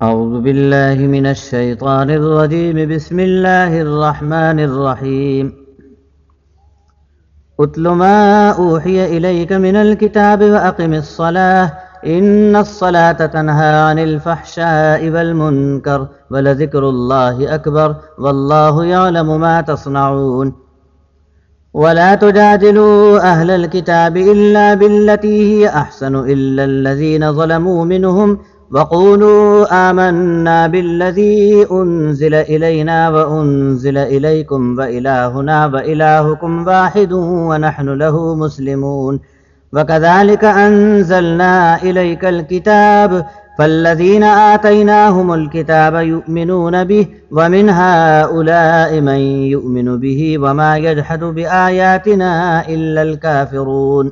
أعوذ بالله من الشيطان الرجيم. بسم الله الرحمن الرحيم. أتل ما أوحي إليك من الكتاب وأقم الصلاة إن الصلاة تنهى عن الفحشاء والمنكر ولذكر الله أكبر والله يعلم ما تصنعون. ولا تجادلوا أهل الكتاب إلا بالتي هي أحسن إلا الذين ظلموا منهم وقولوا آمنا بالذي أنزل إلينا وأنزل إليكم وإلهنا وإلهكم واحد ونحن له مسلمون. وكذلك أنزلنا إليك الكتاب فالذين آتيناهم الكتاب يؤمنون به ومن هؤلاء من يؤمن به وما يجحد بآياتنا إلا الكافرون.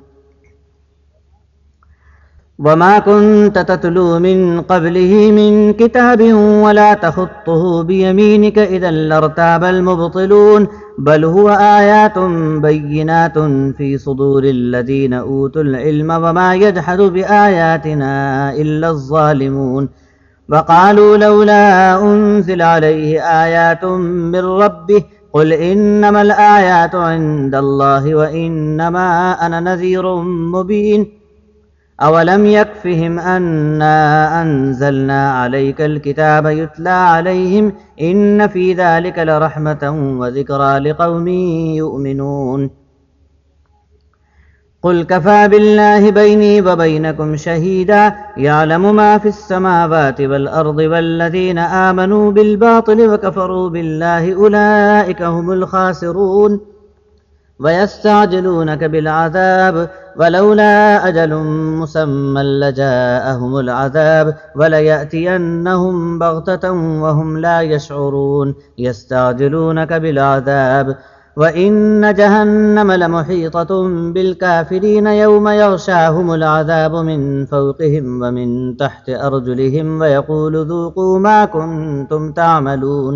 وما كنت تتلو من قبله من كتاب ولا تخطه بيمينك إذا لارتاب المبطلون بل هو آيات بينات في صدور الذين أوتوا العلم وما يجحد بآياتنا إلا الظالمون. وقالوا لولا أنزل عليه آيات من ربه قل إنما الآيات عند الله وإنما أنا نذير مبين. أولم يكفهم أنا أنزلنا عليك الكتاب يتلى عليهم إن في ذلك لرحمة وذكرى لقوم يؤمنون. قل كفى بالله بيني وبينكم شهيدا يعلم ما في السماوات والأرض والذين آمنوا بالباطل وكفروا بالله أولئك هم الخاسرون. ويستعجلونك بالعذاب ولولا أجل مسمى لجاءهم العذاب وليأتينهم بغتة وهم لا يشعرون. يستعجلونك بالعذاب وإن جهنم لمحيطة بالكافرين يوم يغشاهم العذاب من فوقهم ومن تحت أرجلهم ويقول ذوقوا ما كنتم تعملون.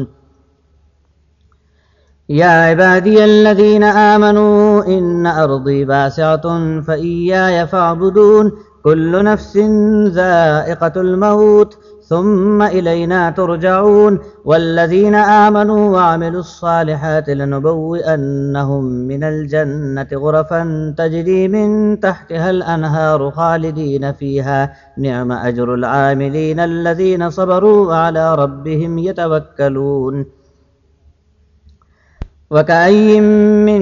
يا عبادي الذين آمنوا إن أرضي واسعة فإياي فاعبدون. كل نفس ذائقة الموت ثم إلينا ترجعون. والذين آمنوا وعملوا الصالحات لنبوئنهم من الجنة غرفا تجري من تحتها الأنهار خالدين فيها نعم أجر العاملين الذين صبروا وعلى ربهم يتوكلون. وكأي من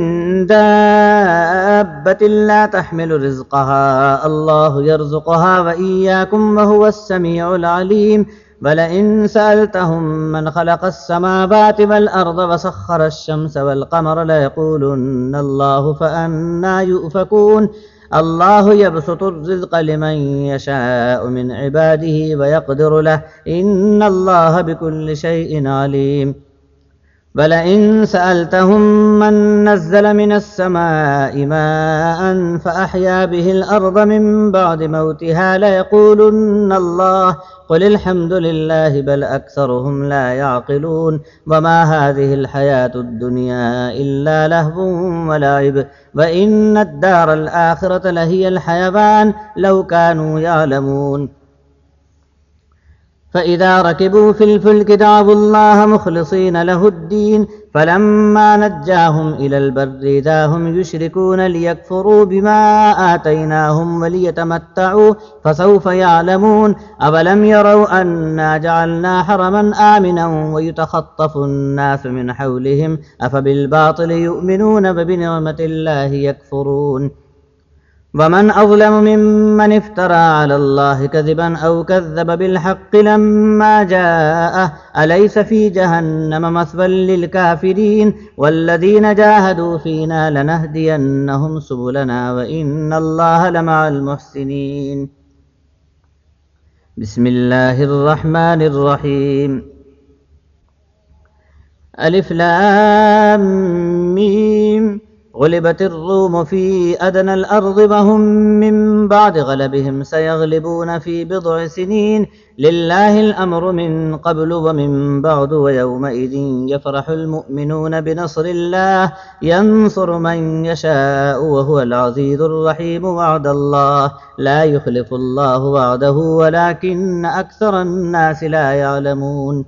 دابة لا تحمل رزقها الله يرزقها وإياكم وهو السميع العليم. ولئن سألتهم من خلق السماوات والأرض وسخر الشمس والقمر ليقولن الله فأنى يؤفكون. الله يبسط الرزق لمن يشاء من عباده ويقدر له إن الله بكل شيء عليم. ولئن سألتهم من نزل من السماء ماء فأحيا به الأرض من بعد موتها ليقولن الله قل الحمد لله بل أكثرهم لا يعقلون. وما هذه الحياة الدنيا إلا لهو ولعب وإن الدار الآخرة لهي الحيوان لو كانوا يعلمون. فإذا ركبوا في الفلك دعوا الله مخلصين له الدين فلما نجاهم إلى البر إذا هم يشركون ليكفروا بما آتيناهم وليتمتعوا فسوف يعلمون. أولم يروا أنا جعلنا حرما آمنا ويتخطف الناس من حولهم أفبالباطل يؤمنون وبنعمة الله يكفرون. ومن أظلم ممن افترى على الله كذبا أو كذب بالحق لما جاءه أليس في جهنم مثوى للكافرين. والذين جاهدوا فينا لنهدينهم سبلنا وإن الله لمع المحسنين. بسم الله الرحمن الرحيم. ألف لام ميم غلبت الروم في أدنى الأرض وهم من بعد غلبهم سيغلبون في بضع سنين لله الأمر من قبل ومن بعد ويومئذ يفرح المؤمنون بنصر الله ينصر من يشاء وهو العزيز الرحيم وعد الله لا يخلف الله وعده ولكن أكثر الناس لا يعلمون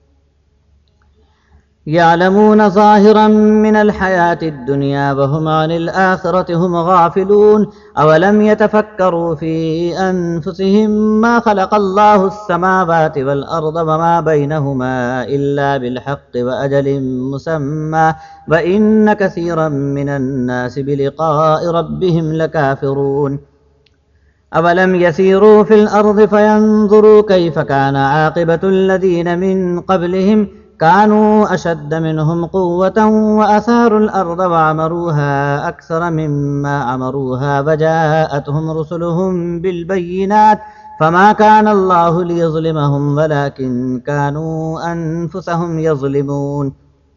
يعلمون ظاهرا من الحياة الدنيا وهم عن الآخرة هم غافلون أولم يتفكروا في أنفسهم ما خلق الله السماوات والأرض وما بينهما إلا بالحق وأجل مسمى وإن كثيرا من الناس بلقاء ربهم لكافرون أولم يسيروا في الأرض فينظروا كيف كان عاقبة الذين من قبلهم كانوا أشد منهم قوة وأثاروا الأرض وعمروها أكثر مما عمروها وجاءتهم رسلهم بالبينات فما كان الله ليظلمهم ولكن كانوا أنفسهم يظلمون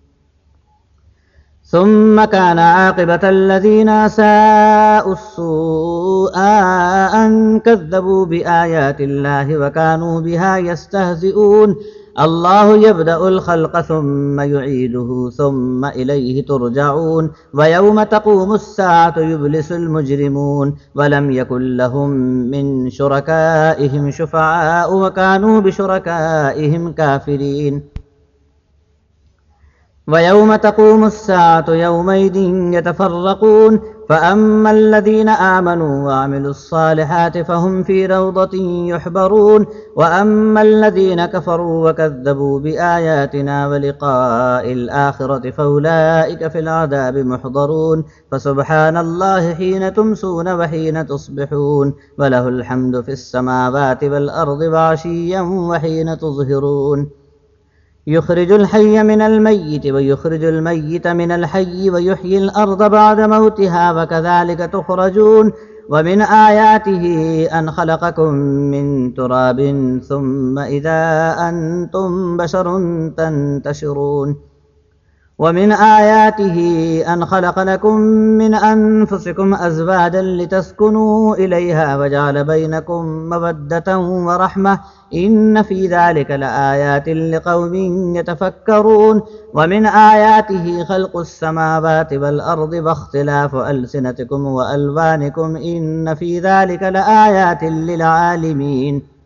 ثم كان عاقبة الذين أساءوا السوء أن كذبوا بآيات الله وكانوا بها يستهزئون الله يبدأ الخلق ثم يعيده ثم إليه ترجعون ويوم تقوم الساعة يبلس المجرمون ولم يكن لهم من شركائهم شفعاء وكانوا بشركائهم كافرين ويوم تقوم الساعة يومئذ يتفرقون فأما الذين آمنوا وعملوا الصالحات فهم في روضة يحبرون وأما الذين كفروا وكذبوا بآياتنا ولقاء الآخرة فأولئك في العذاب محضرون فسبحان الله حين تمسون وحين تصبحون وله الحمد في السماوات والأرض وعشيا وحين تظهرون يخرج الحي من الميت ويخرج الميت من الحي ويحيي الأرض بعد موتها وكذلك تخرجون ومن آياته أن خلقكم من تراب ثم إذا أنتم بشر تنتشرون ومن آياته أن خلق لكم من أنفسكم أزواجا لتسكنوا إليها وجعل بينكم مودة ورحمة إن في ذلك لآيات لقوم يتفكرون ومن آياته خلق السماوات والأرض واختلاف ألسنتكم وألوانكم إن في ذلك لآيات للعالمين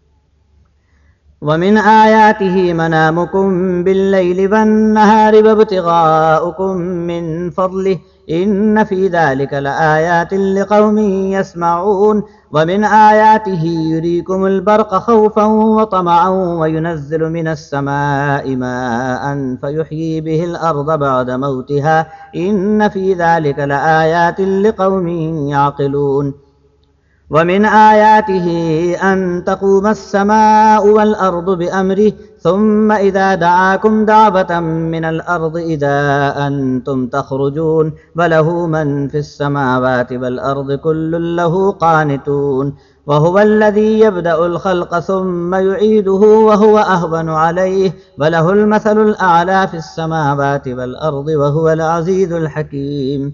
ومن آياته منامكم بالليل والنهار وابتغاؤكم من فضله إن في ذلك لآيات لقوم يسمعون ومن آياته يريكم البرق خوفا وطمعا وينزل من السماء ماء فيحيي به الأرض بعد موتها إن في ذلك لآيات لقوم يعقلون ومن آياته أن تقوم السماء والأرض بأمره ثم إذا دعاكم دعوة من الأرض إذا أنتم تخرجون وله من في السماوات والأرض كل له قانتون وهو الذي يبدأ الخلق ثم يعيده وهو أهون عليه وله المثل الأعلى في السماوات والأرض وهو العزيز الحكيم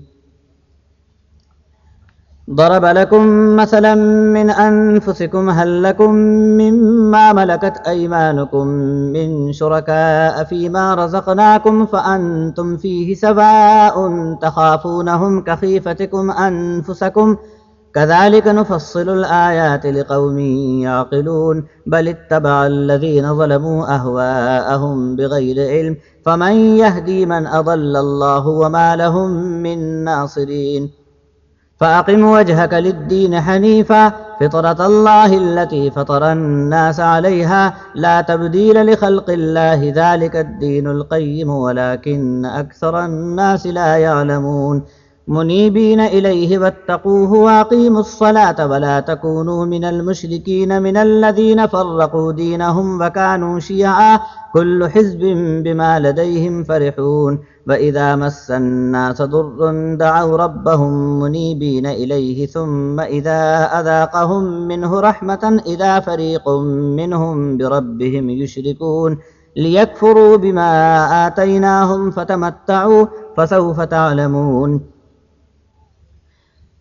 ضرب لكم مثلا من أنفسكم هل لكم مما ملكت أيمانكم من شركاء فيما رزقناكم فأنتم فيه سواء تخافونهم كخيفتكم أنفسكم كذلك نفصل الآيات لقوم يعقلون بل اتبع الذين ظلموا أهواءهم بغير علم فمن يهدي من أضل الله وما لهم من ناصرين فأقم وجهك للدين حنيفا فطرة الله التي فطر الناس عليها لا تبديل لخلق الله ذلك الدين القيم ولكن أكثر الناس لا يعلمون منيبين إليه واتقوه وأقيموا الصلاة ولا تكونوا من المشركين من الذين فرقوا دينهم وكانوا شيعا كل حزب بما لديهم فرحون وإذا مس الناس ضر دعوا ربهم منيبين إليه ثم إذا أذاقهم منه رحمة إذا فريق منهم بربهم يشركون ليكفروا بما آتيناهم فتمتعوا فسوف تعلمون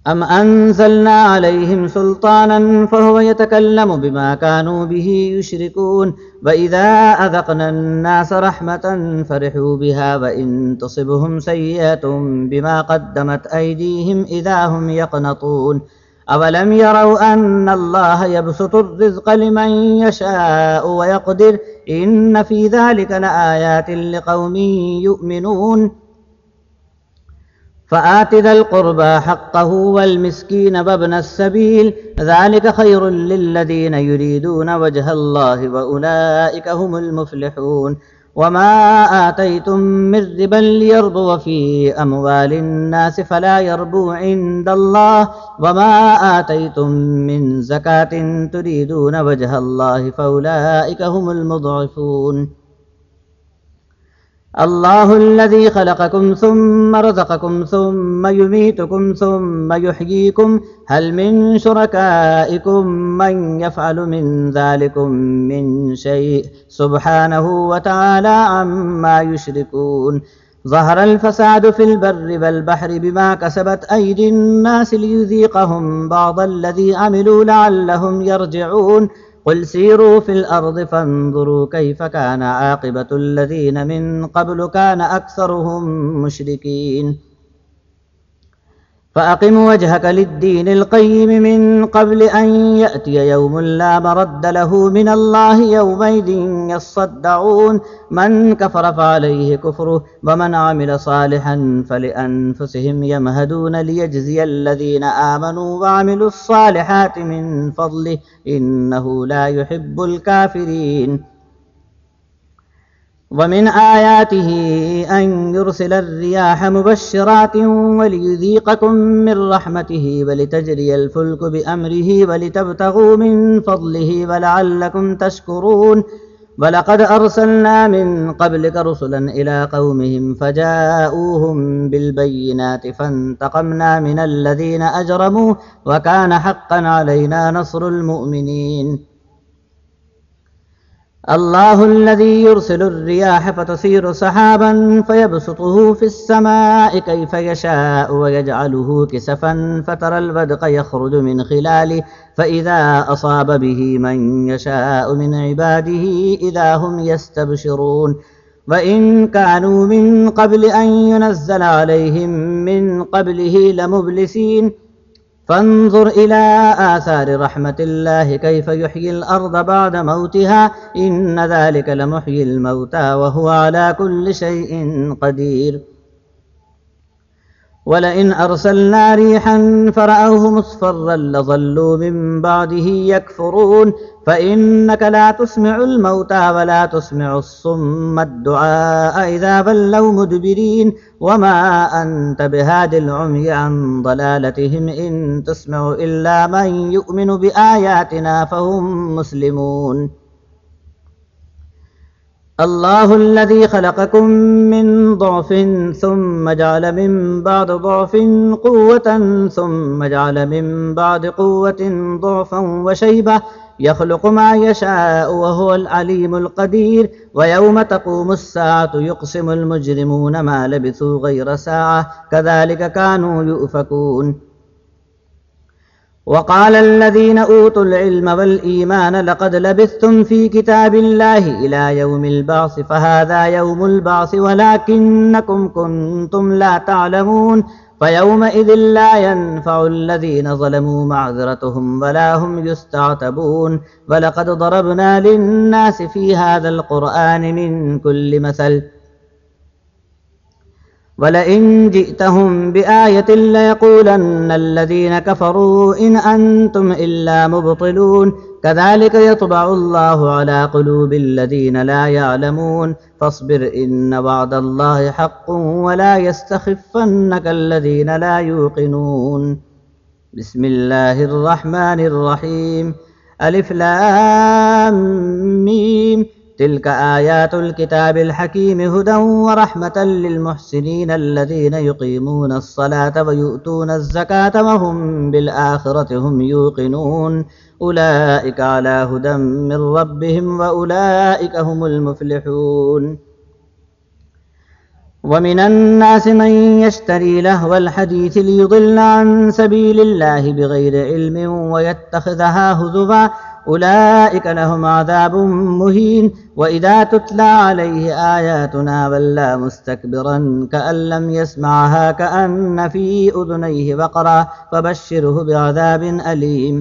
أم أنزلنا عليهم سلطانا فهو يتكلم بما كانوا به يشركون وإذا أذقنا الناس رحمة فرحوا بها وإن تصبهم سيئة بما قدمت أيديهم إذا هم يقنطون أولم يروا أن الله يبسط الرزق لمن يشاء ويقدر إن في ذلك لآيات لقوم يؤمنون فآت ذا القربى حقه والمسكين وابن السبيل ذلك خير للذين يريدون وجه الله وأولئك هم المفلحون وما آتيتم من ربا ليربو في أموال الناس فلا يربو عند الله وما آتيتم من زكاة تريدون وجه الله فأولئك هم المضعفون الله الذي خلقكم ثم رزقكم ثم يميتكم ثم يحييكم هل من شركائكم من يفعل من ذلكم من شيء سبحانه وتعالى عما يشركون ظهر الفساد في البر والبحر بما كسبت أيدي الناس ليذيقهم بعض الذي عملوا لعلهم يرجعون قل سيروا في الأرض فانظروا كيف كان عاقبة الذين من قبل كان أكثرهم مشركين فأقم وجهك للدين القيم من قبل أن يأتي يوم لا مرد له من الله يومئذ يصدعون من كفر فعليه كفره ومن عمل صالحا فلأنفسهم يمهدون ليجزي الذين آمنوا وعملوا الصالحات من فضله إنه لا يحب الكافرين ومن آياته أن يرسل الرياح مبشرات وليذيقكم من رحمته ولتجري الفلك بأمره ولتبتغوا من فضله ولعلكم تشكرون ولقد أرسلنا من قبلك رسلا إلى قومهم فجاءوهم بالبينات فانتقمنا من الذين أجرموا وكان حقا علينا نصر المؤمنين الله الذي يرسل الرياح فتثير سحابا فيبسطه في السماء كيف يشاء ويجعله كسفا فترى الودق يخرج من خلاله فإذا أصاب به من يشاء من عباده إذا هم يستبشرون وإن كانوا من قبل أن ينزل عليهم من قبله لمبلسين فانظر إلى آثار رحمة الله كيف يحيي الأرض بعد موتها إن ذلك لمحيي الموتى وهو على كل شيء قدير ولئن أرسلنا ريحا فرأوه مصفرا لظلوا من بعده يكفرون فإنك لا تسمع الموتى ولا تسمع الصم الدعاء إذا ولوا مدبرين وما أنت بهاد العمي عن ضلالتهم إن تسمع إلا من يؤمن بآياتنا فهم مسلمون الله الذي خلقكم من ضعف ثم جعل من بعد ضعف قوة ثم جعل من بعد قوة ضعفا وشيبة يخلق ما يشاء وهو العليم القدير ويوم تقوم الساعة يقسم المجرمون ما لبثوا غير ساعة كذلك كانوا يؤفكون وقال الذين أوتوا العلم والإيمان لقد لبثتم في كتاب الله إلى يوم البعث فهذا يوم البعث ولكنكم كنتم لا تعلمون فيومئذ لا ينفع الذين ظلموا معذرتهم ولا هم يستعتبون ولقد ضربنا للناس في هذا القرآن من كل مثل ولئن جئتهم بآية ليقولن الذين كفروا إن أنتم إلا مبطلون كذلك يطبع الله على قلوب الذين لا يعلمون فاصبر إن وعد الله حق ولا يستخفنك الذين لا يوقنون بسم الله الرحمن الرحيم ألف لام ميم تلك آيات الكتاب الحكيم هدى ورحمة للمحسنين الذين يقيمون الصلاة ويؤتون الزكاة وهم بالآخرة هم يوقنون أولئك على هدى من ربهم وأولئك هم المفلحون ومن الناس من يشتري لهو الحديث ليضل عن سبيل الله بغير علم ويتخذها هزوا أولئك لهم عذاب مهين وإذا تتلى عليه آياتنا ولى مستكبرا كأن لم يسمعها كأن في أذنيه وقرا فبشره بعذاب أليم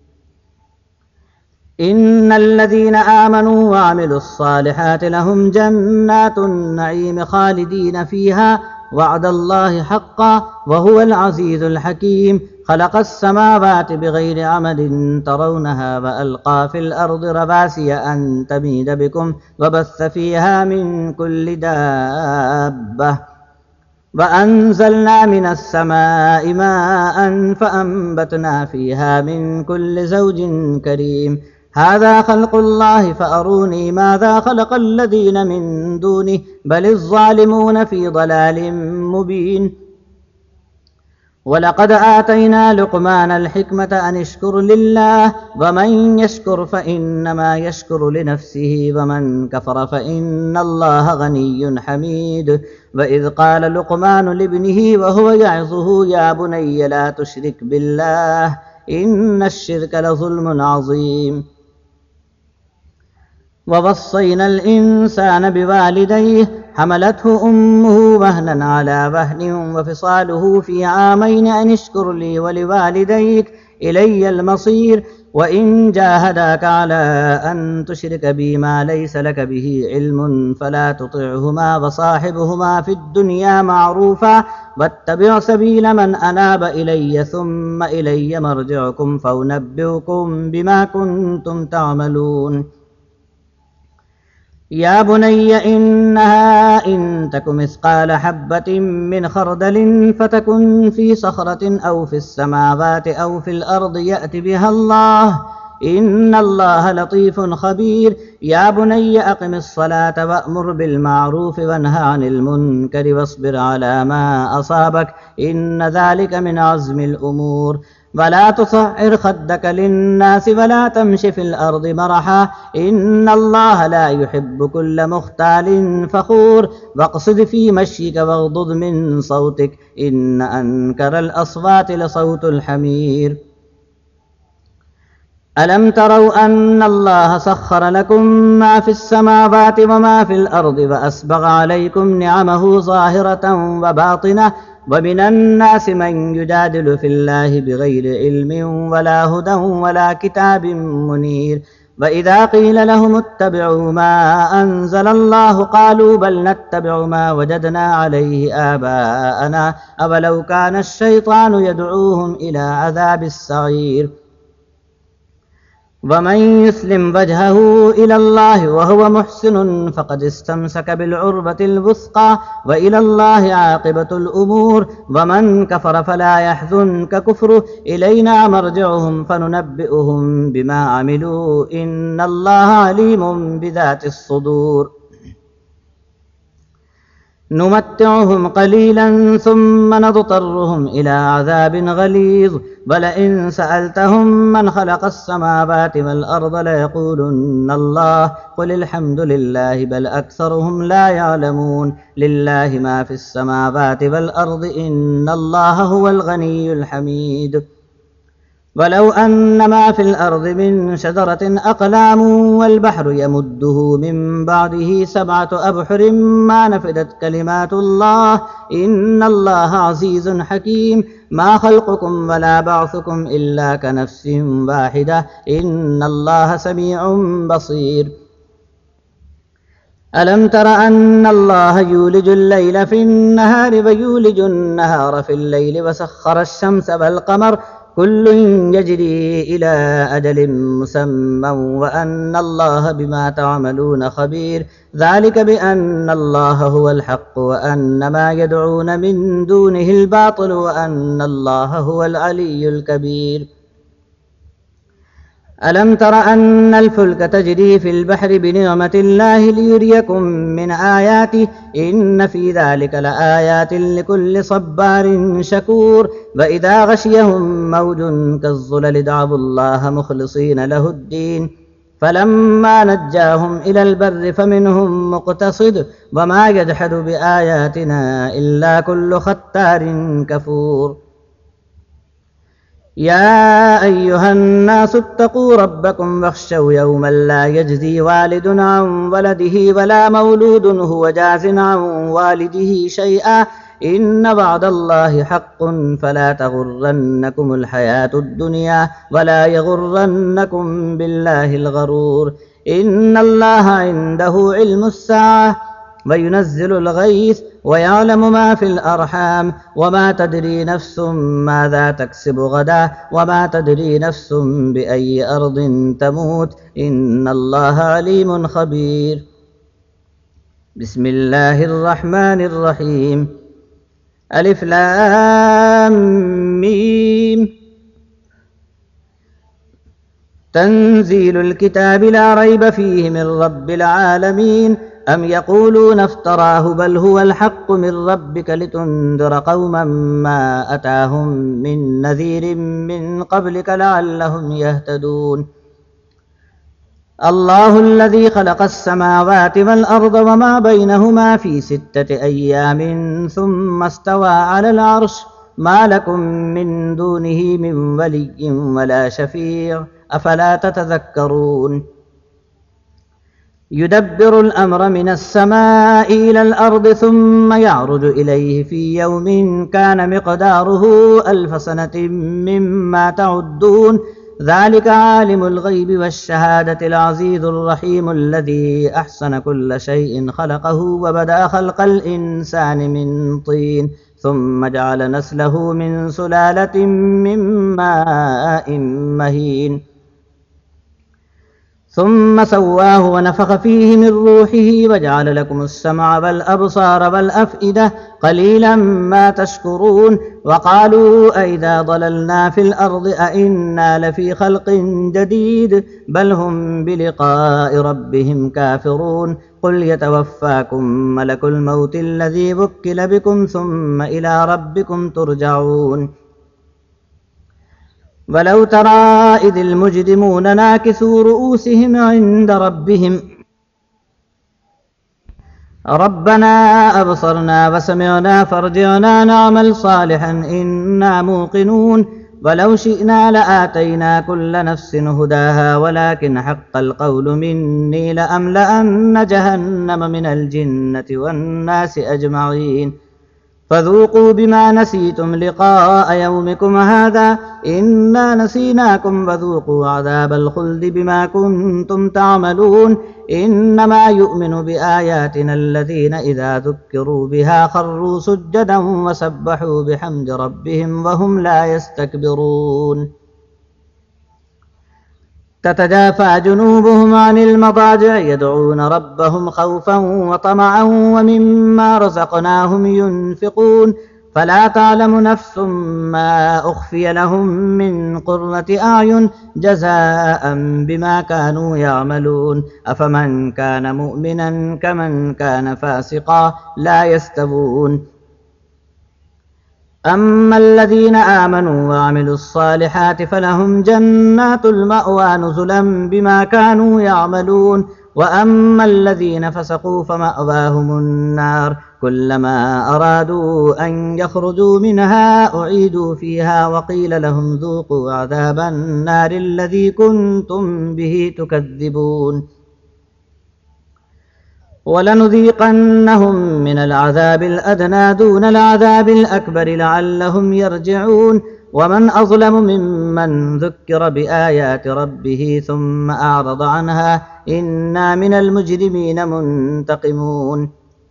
إن الذين آمنوا وعملوا الصالحات لهم جنات النعيم خالدين فيها وعد الله حقا وهو العزيز الحكيم خلق السماوات بغير عمد ترونها وألقى في الأرض رواسي أن تميد بكم وبث فيها من كل دابة وأنزلنا من السماء ماء فأنبتنا فيها من كل زوج كريم هذا خلق الله فأروني ماذا خلق الذين من دونه بل الظالمون في ضلال مبين ولقد آتينا لقمان الحكمة أن اشكر لله ومن يشكر فإنما يشكر لنفسه ومن كفر فإن الله غني حميد وإذ قال لقمان لابنه وهو يعظه يا بني لا تشرك بالله إن الشرك لظلم عظيم ووصينا الإنسان بوالديه حملته أمه وهنا على وهن وفصاله في عامين أن اشكر لي ولوالديك إلي المصير وإن جاهداك على أن تشرك بي ما ليس لك به علم فلا تطعهما وصاحبهما في الدنيا معروفا واتبع سبيل من أناب إلي ثم إلي مرجعكم فأنبئكم بما كنتم تعملون يا بني إنها إن تك مثقال حبة من خردل فتكن في صخرة أو في السماوات أو في الأرض يأت بها الله إن الله لطيف خبير يا بني أقم الصلاة وأمر بالمعروف وانه عن المنكر واصبر على ما أصابك إن ذلك من عزم الأمور ولا تصعر خدك للناس ولا تمش في الأرض مرحا إن الله لا يحب كل مختال فخور واقصد في مشيك واغضض من صوتك إن أنكر الأصوات لصوت الحمير ألم تروا أن الله سخر لكم ما في السماوات وما في الأرض وأسبغ عليكم نعمه ظاهرة وباطنة ومن الناس من يجادل في الله بغير علم ولا هدى ولا كتاب منير وإذا قيل لهم اتبعوا ما أنزل الله قالوا بل نتبع ما وجدنا عليه آباءنا أولو كان الشيطان يدعوهم إلى عذاب السعير ومن يسلم وجهه إلى الله وهو محسن فقد استمسك بالعروة الوثقى وإلى الله عاقبة الأمور ومن كفر فلا يحزنك كفره إلينا مرجعهم فننبئهم بما عملوا إن الله عليم بذات الصدور نمتعهم قليلا ثم نضطرهم إلى عذاب غليظ ولئن سألتهم من خلق السماوات والأرض ليقولن الله قل الحمد لله بل أكثرهم لا يعلمون لله ما في السماوات والأرض إن الله هو الغني الحميد ولو أن ما في الأرض من شجرة أقلام والبحر يمده من بعده 7 أبحر ما نفدت كلمات الله إن الله عزيز حكيم ما خلقكم ولا بعثكم إلا كنفس واحدة إن الله سميع بصير ألم تر أن الله يولج الليل في النهار ويولج النهار في الليل وسخر الشمس والقمر كل يجري إلى أجل مسمى وأن الله بما تعملون خبير ذلك بأن الله هو الحق وأن ما يدعون من دونه الباطل وأن الله هو العلي الكبير ألم تر أن الفلك تجري في البحر بنعمة الله ليريكم من آياته إن في ذلك لآيات لكل صبار شكور وإذا غشيهم موج كالظلل دعوا الله مخلصين له الدين فلما نجاهم إلى البر فمنهم مقتصد وما يجحد بآياتنا إلا كل ختار كفور يا أيها الناس اتقوا ربكم واخشوا يوما لا يجزي والد عن ولده ولا مولود هو جاز عن والده شيئا إن وعد الله حق فلا تغرنكم الحياة الدنيا ولا يغرنكم بالله الغرور إن الله عنده علم الساعة وينزل الغيث ويعلم ما في الأرحام وما تدري نفس ماذا تكسب غدا وما تدري نفس بأي أرض تموت إن الله عليم خبير بسم الله الرحمن الرحيم ألف لام ميم تنزيل الكتاب لا ريب فيه من رب العالمين أم يقولون افتراه بل هو الحق من ربك لتنذر قوما ما أتاهم من نذير من قبلك لعلهم يهتدون الله الذي خلق السماوات والأرض وما بينهما في 6 أيام ثم استوى على العرش ما لكم من دونه من ولي ولا شفيع أفلا تتذكرون يدبر الأمر من السماء إلى الأرض ثم يعرج إليه في يوم كان مقداره 1000 سنة مما تعدون ذلك عالم الغيب والشهادة العزيز الرحيم الذي أحسن كل شيء خلقه وبدأ خلق الإنسان من طين ثم جعل نسله من سلالة من ماء مهين ثم سواه ونفخ فيه من روحه وجعل لكم السمع والأبصار والأفئدة قليلا ما تشكرون وقالوا أئذا ضللنا في الأرض أئنا لفي خلق جديد بل هم بلقاء ربهم كافرون قل يتوفاكم ملك الموت الذي وكل بكم ثم إلى ربكم ترجعون ولو ترى إذ المجرمون ناكثوا رؤوسهم عند ربهم ربنا أبصرنا وسمعنا فارجعنا نعمل صالحا إنا موقنون ولو شئنا لآتينا كل نفس هداها ولكن حق القول مني لأملأن جهنم من الجنة والناس أجمعين فذوقوا بما نسيتم لقاء يومكم هذا إنا نسيناكم وذوقوا عذاب الخلد بما كنتم تعملون إنما يؤمن بآياتنا الذين إذا ذكروا بها خروا سجدا وسبحوا بحمد ربهم وهم لا يستكبرون تتجافى جنوبهم عن المضاجع يدعون ربهم خوفا وطمعا ومما رزقناهم ينفقون فلا تعلم نفس ما أخفي لهم من قرة أعين جزاء بما كانوا يعملون أفمن كان مؤمنا كمن كان فاسقا لا يستوون أما الذين آمنوا وعملوا الصالحات فلهم جنات المأوى نزلا بما كانوا يعملون وأما الذين فسقوا فمأواهم النار كلما أرادوا أن يخرجوا منها أعيدوا فيها وقيل لهم ذوقوا عذاب النار الذي كنتم به تكذبون ولنذيقنهم من العذاب الأدنى دون العذاب الأكبر لعلهم يرجعون ومن أظلم ممن ذكر بآيات ربه ثم أعرض عنها إنا من المجرمين منتقمون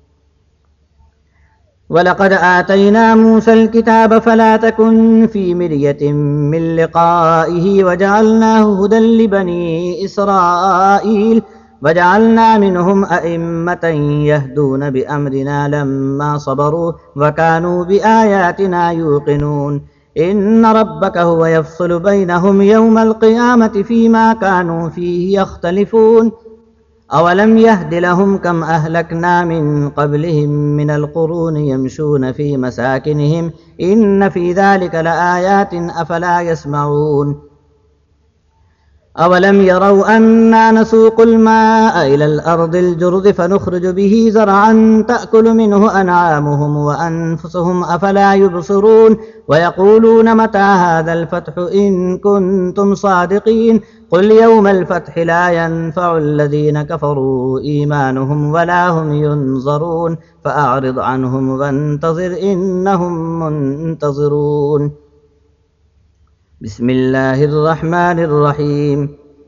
ولقد آتينا موسى الكتاب فلا تكن في مرية من لقائه وجعلناه هدى لبني إسرائيل وجعلنا منهم أئمة يهدون بأمرنا لما صبروا وكانوا بآياتنا يوقنون إن ربك هو يفصل بينهم يوم القيامة فيما كانوا فيه يختلفون أولم يهد لهم كم أهلكنا من قبلهم من القرون يمشون في مساكنهم إن في ذلك لآيات أفلا يسمعون أولم يروا أنا نسوق الماء إلى الأرض الجرز فنخرج به زرعا تأكل منه أنعامهم وأنفسهم أفلا يبصرون ويقولون متى هذا الفتح إن كنتم صادقين قل يوم الفتح لا ينفع الذين كفروا إيمانهم ولا هم ينظرون فأعرض عنهم وانتظر إنهم منتظرون. بسم الله الرحمن الرحيم.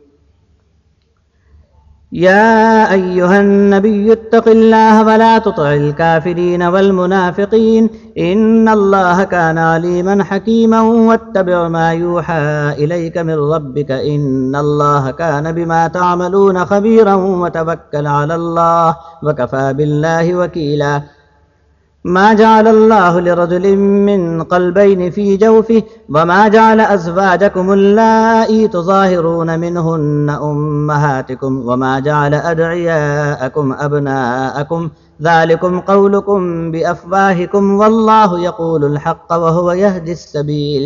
يا أيها النبي اتق الله ولا تطع الكافرين والمنافقين إن الله كان عليما حكيما واتبع ما يوحى إليك من ربك إن الله كان بما تعملون خبيرا وتوكل على الله وكفى بالله وكيلا. ما جعل الله لرجل من قلبين في جوفه وما جعل أزواجكم اللائي تظاهرون منهن أمهاتكم وما جعل أدعياءكم أبناءكم ذلكم قولكم بأفواهكم والله يقول الحق وهو يهدي السبيل.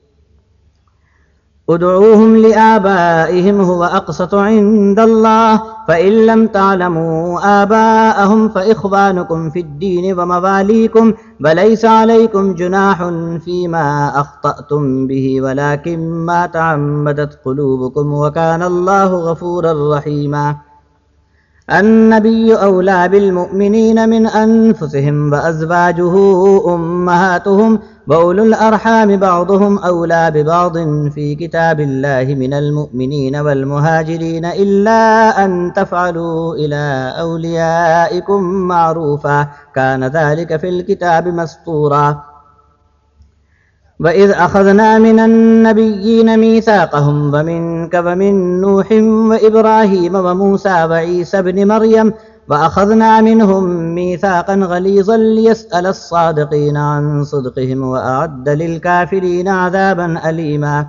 ادعوهم لآبائهم هو أقسط عند الله فإن لم تعلموا آباءهم فإخوانكم في الدين ومواليكم وليس عليكم جناح فيما أخطأتم به ولكن ما تعمدت قلوبكم وكان الله غفورا رحيما. النبي أولى بالمؤمنين من أنفسهم وأزواجه أمهاتهم وأولو الأرحام بعضهم أولى ببعض في كتاب الله من المؤمنين والمهاجرين إلا أن تفعلوا إلى أوليائكم معروفا كان ذلك في الكتاب مسطورا. وإذ أخذنا من النبيين ميثاقهم ومنك ومن نوح وإبراهيم وموسى وعيسى بن مريم وأخذنا منهم ميثاقا غليظا ليسأل الصادقين عن صدقهم وأعد للكافرين عذابا أليما.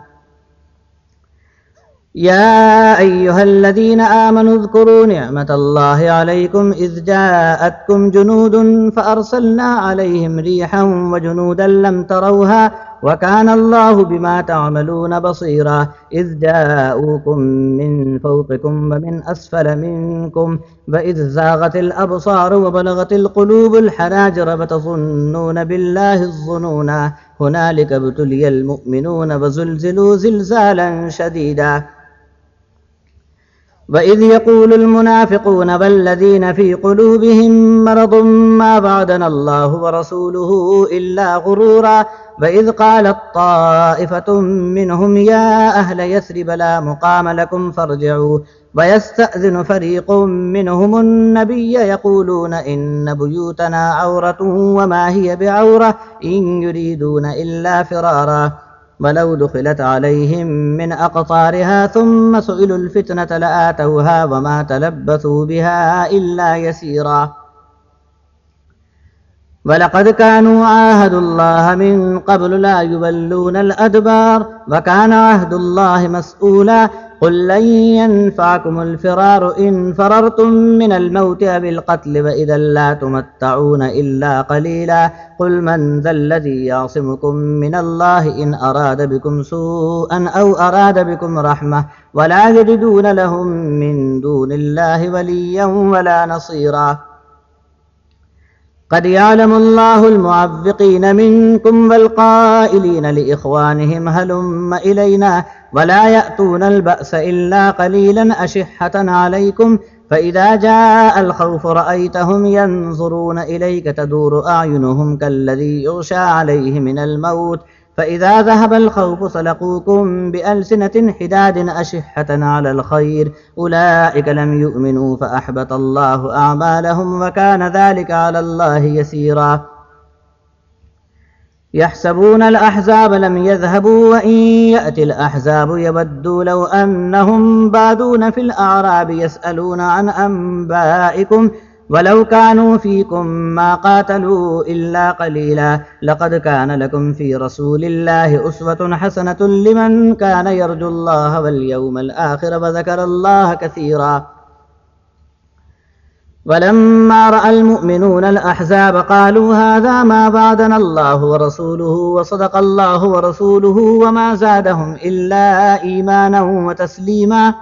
يا أيها الذين آمنوا اذكروا نعمة الله عليكم إذ جاءتكم جنود فأرسلنا عليهم ريحا وجنودا لم تروها وكان الله بما تعملون بصيرا. إذ جاءوكم من فوقكم ومن أسفل منكم وإذ زاغت الأبصار وبلغت القلوب الحناجر وتظنون بالله الظنونا هنالك ابتلي المؤمنون وزلزلوا زلزالا شديدا. وإذ يقول المنافقون والذين في قلوبهم مرض ما وعدنا الله ورسوله إلا غرورا. وإذ قالت طائفة منهم يا أهل يثرب لا مقام لكم فارجعوا ويستأذن فريق منهم النبي يقولون إن بيوتنا عورة وما هي بعورة إن يريدون إلا فرارا. ولو دخلت عليهم من أقطارها ثم سئلوا الفتنة لآتوها وما تلبثوا بها إلا يسيرا. ولقد كانوا عاهدوا الله من قبل لا يولون الأدبار وكان عهد الله مسؤولا. قل لن ينفعكم الفرار إن فررتم من الموت أو القتل وإذا لا تمتعون إلا قليلا. قل من ذا الذي يعصمكم من الله إن أراد بكم سوءا أو أراد بكم رحمة ولا يجدون لهم من دون الله وليا ولا نصيرا. قد يعلم الله المعوقين منكم والقائلين لإخوانهم هلم إلينا ولا يأتون البأس إلا قليلا أشحة عليكم فإذا جاء الخوف رأيتهم ينظرون إليك تدور أعينهم كالذي يغشى عليه من الموت فإذا ذهب الخوف سلقوكم بألسنة حداد أشحة على الخير أولئك لم يؤمنوا فأحبط الله أعمالهم وكان ذلك على الله يسيرا. يحسبون الأحزاب لم يذهبوا وإن يأتي الأحزاب يودوا لو أنهم بادون في الأعراب يسألون عن أنبائكم ولو كانوا فيكم ما قاتلوا إلا قليلا. لقد كان لكم في رسول الله أسوة حسنة لمن كان يرجو الله واليوم الآخر وذكر الله كثيرا. ولما رأى المؤمنون الأحزاب قالوا هذا ما بعدنا الله ورسوله وصدق الله ورسوله وما زادهم إلا إيمانا وتسليما.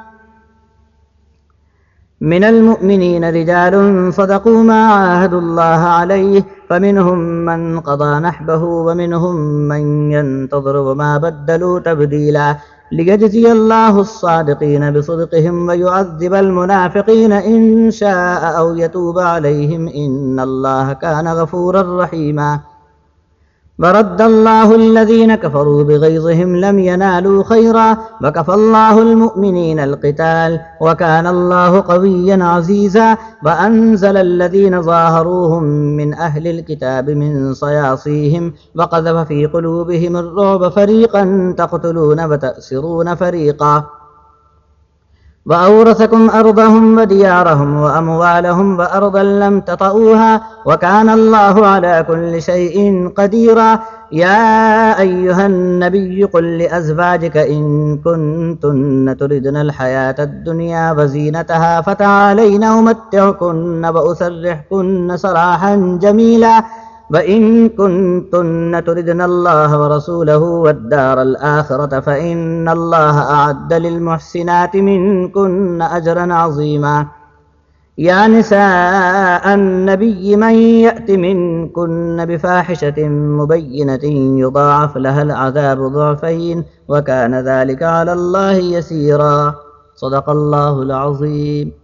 من المؤمنين رجال صدقوا ما عاهدوا الله عليه فمنهم من قضى نحبه ومنهم من ينتظر وما بدلوا تبديلا ليجزي الله الصادقين بصدقهم ويعذب المنافقين إن شاء أو يتوب عليهم إن الله كان غفورا رحيما. ورد الله الذين كفروا بغيظهم لم ينالوا خيرا وكفى الله المؤمنين القتال وكان الله قويا عزيزا. وأنزل الذين ظاهروهم من أهل الكتاب من صياصيهم وقذف في قلوبهم الرعب فريقا تقتلون وتأسرون فريقا وأورثكم أرضهم وديارهم وأموالهم وأرضا لم تطئوها وكان الله على كل شيء قديرا. يا أيها النبي قل لأزواجك إن كنتن تردن الحياة الدنيا وزينتها فتعالين أمتعكن وأسرحكن سراحا جميلا وإن كنتن تردن الله ورسوله والدار الآخرة فإن الله أعد للمحسنات منكن أجرا عظيما. يا نساء النبي من يأت منكن بفاحشة مبينة يضاعف لها العذاب ضعفين وكان ذلك على الله يسيرا. صدق الله العظيم.